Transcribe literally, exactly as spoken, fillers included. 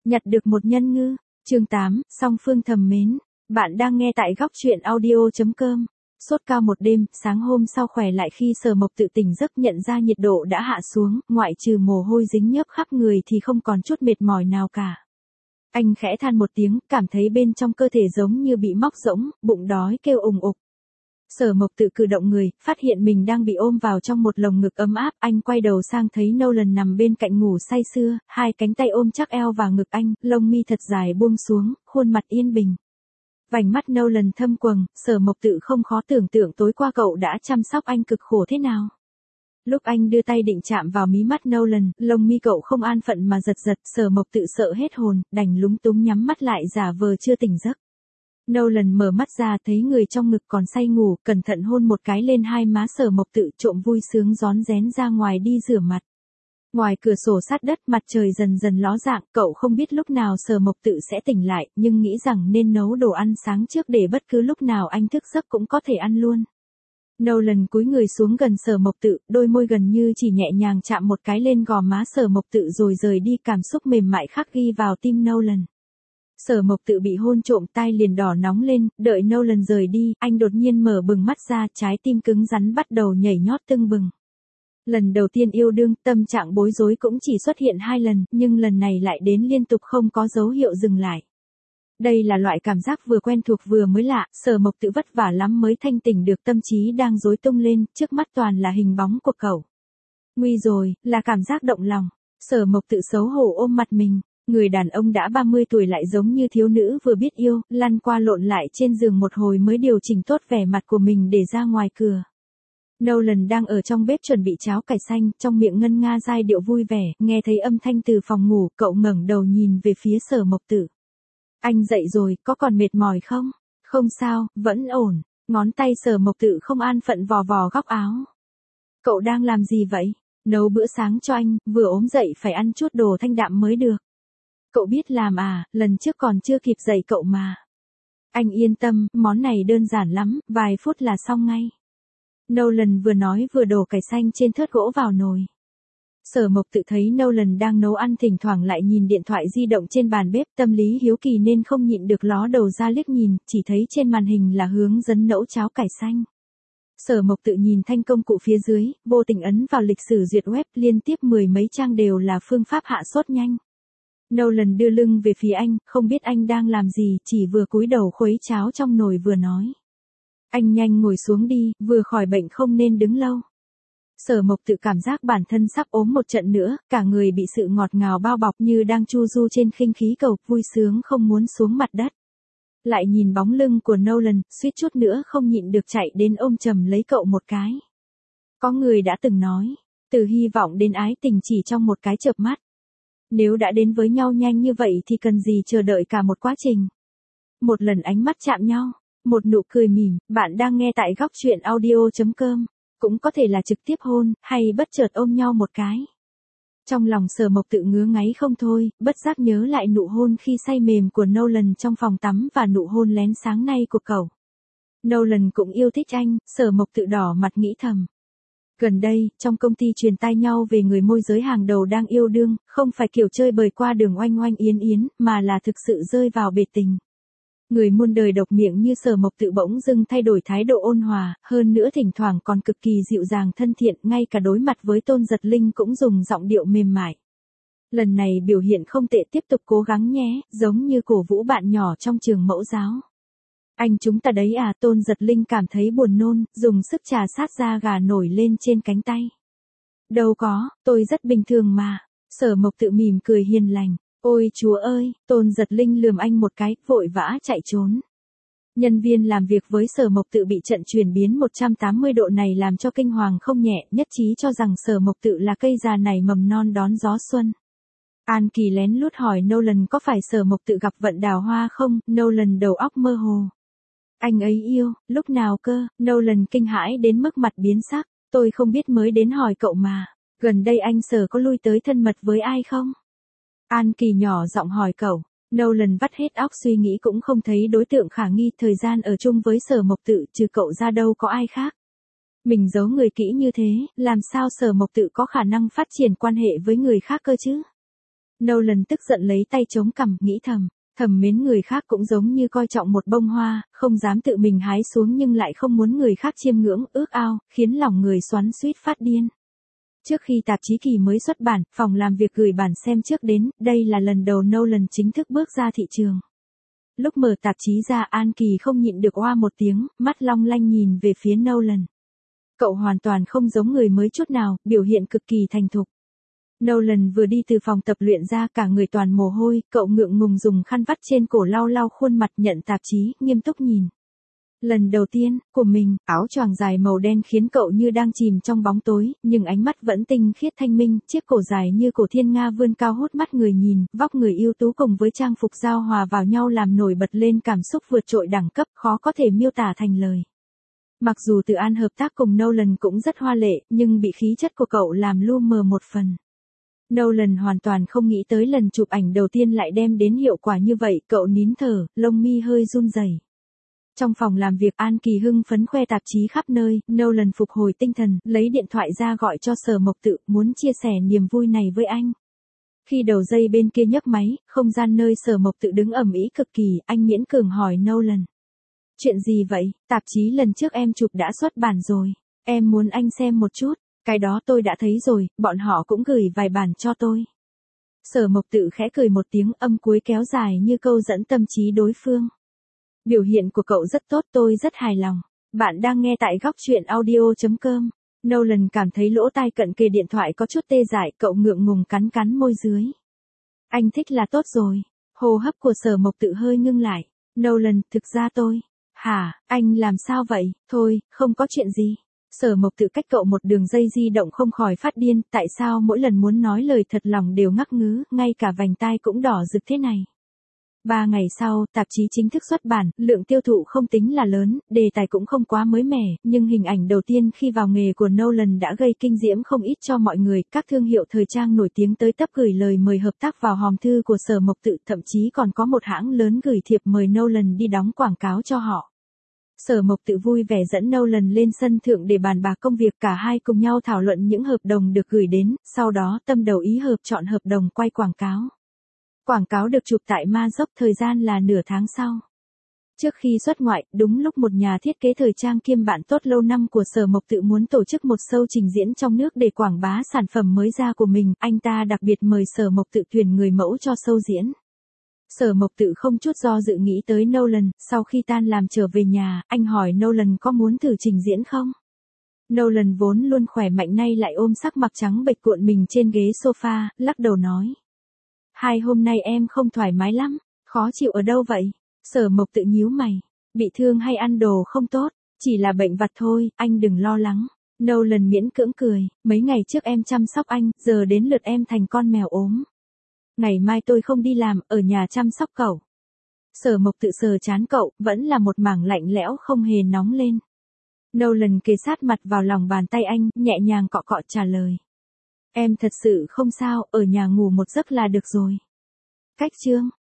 Nhặt được một nhân ngư. Chương tám, song phương thầm mến. Bạn đang nghe tại góc truyện audio chấm com. Sốt cao một đêm, sáng hôm sau khỏe lại khi Sở Mộc tự tỉnh giấc nhận ra nhiệt độ đã hạ xuống, ngoại trừ mồ hôi dính nhớp khắp người thì không còn chút mệt mỏi nào cả. Anh khẽ than một tiếng, cảm thấy bên trong cơ thể giống như bị móc rỗng, bụng đói kêu ùng ục. Sở Mộc tự cử động người, phát hiện mình đang bị ôm vào trong một lồng ngực ấm áp, anh quay đầu sang thấy Nolan nằm bên cạnh ngủ say sưa, hai cánh tay ôm chắc eo và ngực anh, lông mi thật dài buông xuống, khuôn mặt yên bình. Vành mắt Nolan thâm quầng, Sở Mộc tự không khó tưởng tượng tối qua cậu đã chăm sóc anh cực khổ thế nào. Lúc anh đưa tay định chạm vào mí mắt Nolan, lông mi cậu không an phận mà giật giật, Sở Mộc tự sợ hết hồn, đành lúng túng nhắm mắt lại giả vờ chưa tỉnh giấc. Nolan mở mắt ra thấy người trong ngực còn say ngủ, cẩn thận hôn một cái lên hai má Sở Mộc tự, trộm vui sướng rón rén ra ngoài đi rửa mặt. Ngoài cửa sổ sát đất mặt trời dần dần ló dạng, cậu không biết lúc nào Sở Mộc tự sẽ tỉnh lại, nhưng nghĩ rằng nên nấu đồ ăn sáng trước để bất cứ lúc nào anh thức giấc cũng có thể ăn luôn. Nolan cúi người xuống gần Sở Mộc tự, đôi môi gần như chỉ nhẹ nhàng chạm một cái lên gò má Sở Mộc tự rồi rời đi, cảm xúc mềm mại khắc ghi vào tim Nolan. Sở Mộc tự bị hôn trộm tai liền đỏ nóng lên, đợi Nolan rời đi, anh đột nhiên mở bừng mắt ra, trái tim cứng rắn bắt đầu nhảy nhót tưng bừng. Lần đầu tiên yêu đương, tâm trạng bối rối cũng chỉ xuất hiện hai lần, nhưng lần này lại đến liên tục không có dấu hiệu dừng lại. Đây là loại cảm giác vừa quen thuộc vừa mới lạ, Sở Mộc tự vất vả lắm mới thanh tỉnh được, tâm trí đang rối tung lên, trước mắt toàn là hình bóng của cậu. Nguy rồi, là cảm giác động lòng. Sở Mộc tự xấu hổ ôm mặt mình. Người đàn ông đã ba mươi tuổi lại giống như thiếu nữ vừa biết yêu, lăn qua lộn lại trên giường một hồi mới điều chỉnh tốt vẻ mặt của mình để ra ngoài cửa. Nolan đang ở trong bếp chuẩn bị cháo cải xanh, trong miệng ngân nga giai điệu vui vẻ, nghe thấy âm thanh từ phòng ngủ, cậu ngẩng đầu nhìn về phía Sở Mộc tự. Anh dậy rồi, có còn mệt mỏi không? Không sao, vẫn ổn. Ngón tay Sở Mộc tự không an phận vò vò góc áo. Cậu đang làm gì vậy? Nấu bữa sáng cho anh, vừa ốm dậy phải ăn chút đồ thanh đạm mới được. Cậu biết làm à, lần trước còn chưa kịp dạy cậu mà. Anh yên tâm, món này đơn giản lắm, vài phút là xong ngay. Nolan vừa nói vừa đổ cải xanh trên thớt gỗ vào nồi. Sở Mộc tự thấy Nolan đang nấu ăn thỉnh thoảng lại nhìn điện thoại di động trên bàn bếp, tâm lý hiếu kỳ nên không nhịn được ló đầu ra liếc nhìn, chỉ thấy trên màn hình là hướng dẫn nấu cháo cải xanh. Sở Mộc tự nhìn thanh công cụ phía dưới, vô tình ấn vào lịch sử duyệt web, liên tiếp mười mấy trang đều là phương pháp hạ sốt nhanh. Nolan đưa lưng về phía anh, không biết anh đang làm gì, chỉ vừa cúi đầu khuấy cháo trong nồi vừa nói. Anh nhanh ngồi xuống đi, vừa khỏi bệnh không nên đứng lâu. Sở Mộc tự cảm giác bản thân sắp ốm một trận nữa, cả người bị sự ngọt ngào bao bọc như đang chu du trên khinh khí cầu, vui sướng không muốn xuống mặt đất. Lại nhìn bóng lưng của Nolan, suýt chút nữa không nhịn được chạy đến ôm chầm lấy cậu một cái. Có người đã từng nói, từ hy vọng đến ái tình chỉ trong một cái chớp mắt. Nếu đã đến với nhau nhanh như vậy thì cần gì chờ đợi cả một quá trình. Một lần ánh mắt chạm nhau, một nụ cười mỉm, bạn đang nghe tại góc truyện audio chấm com, cũng có thể là trực tiếp hôn, hay bất chợt ôm nhau một cái. Trong lòng Sở Mộc tự ngứa ngáy không thôi, bất giác nhớ lại nụ hôn khi say mềm của Nolan trong phòng tắm và nụ hôn lén sáng nay của cậu. Nolan cũng yêu thích anh, Sở Mộc tự đỏ mặt nghĩ thầm. Gần đây, trong công ty truyền tai nhau về người môi giới hàng đầu đang yêu đương, không phải kiểu chơi bời qua đường oanh oanh yến yến, mà là thực sự rơi vào bể tình. Người muôn đời độc miệng như Sở Mộc tự bỗng dưng thay đổi thái độ ôn hòa, hơn nữa thỉnh thoảng còn cực kỳ dịu dàng thân thiện, ngay cả đối mặt với Tôn Giật Linh cũng dùng giọng điệu mềm mại. Lần này biểu hiện không tệ, tiếp tục cố gắng nhé, giống như cổ vũ bạn nhỏ trong trường mẫu giáo. Anh chúng ta đấy à, Tôn Giật Linh cảm thấy buồn nôn, dùng sức trà sát da gà nổi lên trên cánh tay. Đâu có, tôi rất bình thường mà. Sở Mộc tự mỉm cười hiền lành. Ôi chúa ơi, Tôn Giật Linh lườm anh một cái, vội vã chạy trốn. Nhân viên làm việc với Sở Mộc tự bị trận chuyển biến một trăm tám mươi độ này làm cho kinh hoàng không nhẹ, nhất trí cho rằng Sở Mộc tự là cây già nảy mầm non đón gió xuân. An Kỳ lén lút hỏi Nolan có phải Sở Mộc tự gặp vận đào hoa không, Nolan đầu óc mơ hồ. Anh ấy yêu, lúc nào cơ, Nolan kinh hãi đến mức mặt biến sắc, tôi không biết mới đến hỏi cậu mà, gần đây anh Sở có lui tới thân mật với ai không? An Kỳ nhỏ giọng hỏi cậu, Nolan vắt hết óc suy nghĩ cũng không thấy đối tượng khả nghi, thời gian ở chung với Sở Mộc tự trừ cậu ra đâu có ai khác. Mình giấu người kỹ như thế, làm sao Sở Mộc tự có khả năng phát triển quan hệ với người khác cơ chứ? Nolan tức giận lấy tay chống cằm, nghĩ thầm, thầm mến người khác cũng giống như coi trọng một bông hoa, không dám tự mình hái xuống nhưng lại không muốn người khác chiêm ngưỡng, ước ao, khiến lòng người xoắn xuýt phát điên. Trước khi tạp chí kỳ mới xuất bản, phòng làm việc gửi bản xem trước đến, đây là lần đầu Nolan chính thức bước ra thị trường. Lúc mở tạp chí ra, An Kỳ không nhịn được oa một tiếng, mắt long lanh nhìn về phía Nolan. Cậu hoàn toàn không giống người mới chút nào, biểu hiện cực kỳ thành thục. Nolan vừa đi từ phòng tập luyện ra, cả người toàn mồ hôi, cậu ngượng ngùng dùng khăn vắt trên cổ lau lau khuôn mặt, nhận tạp chí, nghiêm túc nhìn. Lần đầu tiên, của mình, áo choàng dài màu đen khiến cậu như đang chìm trong bóng tối, nhưng ánh mắt vẫn tinh khiết thanh minh, chiếc cổ dài như cổ thiên nga vươn cao hút mắt người nhìn, vóc người ưu tú cùng với trang phục giao hòa vào nhau làm nổi bật lên cảm xúc vượt trội đẳng cấp, khó có thể miêu tả thành lời. Mặc dù Từ An hợp tác cùng Nolan cũng rất hoa lệ, nhưng bị khí chất của cậu làm lu mờ một phần. Nolan hoàn toàn không nghĩ tới lần chụp ảnh đầu tiên lại đem đến hiệu quả như vậy, cậu nín thở, lông mi hơi run rẩy. Trong phòng làm việc, An Kỳ hưng phấn khoe tạp chí khắp nơi, Nolan phục hồi tinh thần, lấy điện thoại ra gọi cho Sở Mộc Tự, muốn chia sẻ niềm vui này với anh. Khi đầu dây bên kia nhấc máy, không gian nơi Sở Mộc Tự đứng ầm ĩ cực kỳ, anh miễn cường hỏi Nolan. Chuyện gì vậy? Tạp chí lần trước em chụp đã xuất bản rồi. Em muốn anh xem một chút. Cái đó tôi đã thấy rồi, bọn họ cũng gửi vài bản cho tôi. Sở Mộc Tự khẽ cười một tiếng, âm cuối kéo dài như câu dẫn tâm trí đối phương. Biểu hiện của cậu rất tốt, tôi rất hài lòng. Bạn đang nghe tại góc truyện audio chấm com. Nolan cảm thấy lỗ tai cận kề điện thoại có chút tê dại, cậu ngượng ngùng cắn cắn môi dưới. Anh thích là tốt rồi. Hô hấp của Sở Mộc Tự hơi ngưng lại. Nolan, thực ra tôi... Hả, anh làm sao vậy? Thôi, không có chuyện gì. Sở Mộc Tự cách cậu một đường dây di động không khỏi phát điên, tại sao mỗi lần muốn nói lời thật lòng đều ngắc ngứ, ngay cả vành tai cũng đỏ rực thế này. Ba ngày sau, tạp chí chính thức xuất bản, lượng tiêu thụ không tính là lớn, đề tài cũng không quá mới mẻ, nhưng hình ảnh đầu tiên khi vào nghề của Nolan đã gây kinh diễm không ít cho mọi người, các thương hiệu thời trang nổi tiếng tới tấp gửi lời mời hợp tác vào hòm thư của Sở Mộc Tự, thậm chí còn có một hãng lớn gửi thiệp mời Nolan đi đóng quảng cáo cho họ. Sở Mộc Tự vui vẻ dẫn Nolan lên sân thượng để bàn bạc công việc, cả hai cùng nhau thảo luận những hợp đồng được gửi đến, sau đó tâm đầu ý hợp chọn hợp đồng quay quảng cáo. Quảng cáo được chụp tại Ma Dốc, thời gian là nửa tháng sau. Trước khi xuất ngoại, đúng lúc một nhà thiết kế thời trang kiêm bạn tốt lâu năm của Sở Mộc Tự muốn tổ chức một show trình diễn trong nước để quảng bá sản phẩm mới ra của mình, anh ta đặc biệt mời Sở Mộc Tự tuyển người mẫu cho show diễn. Sở Mộc Tự không chút do dự nghĩ tới Nolan, sau khi tan làm trở về nhà, anh hỏi Nolan có muốn thử trình diễn không? Nolan vốn luôn khỏe mạnh nay lại ôm sắc mặt trắng bệch cuộn mình trên ghế sofa, lắc đầu nói. Hai hôm nay em không thoải mái lắm, khó chịu ở đâu vậy? Sở Mộc Tự nhíu mày, bị thương hay ăn đồ không tốt, chỉ là bệnh vặt thôi, anh đừng lo lắng. Nolan miễn cưỡng cười, mấy ngày trước em chăm sóc anh, giờ đến lượt em thành con mèo ốm. Ngày mai tôi không đi làm, ở nhà chăm sóc cậu. Sở Mộc Tự sờ trán cậu, vẫn là một mảng lạnh lẽo không hề nóng lên. Nolan kề sát mặt vào lòng bàn tay anh, nhẹ nhàng cọ cọ trả lời. Em thật sự không sao, ở nhà ngủ một giấc là được rồi. Cách chương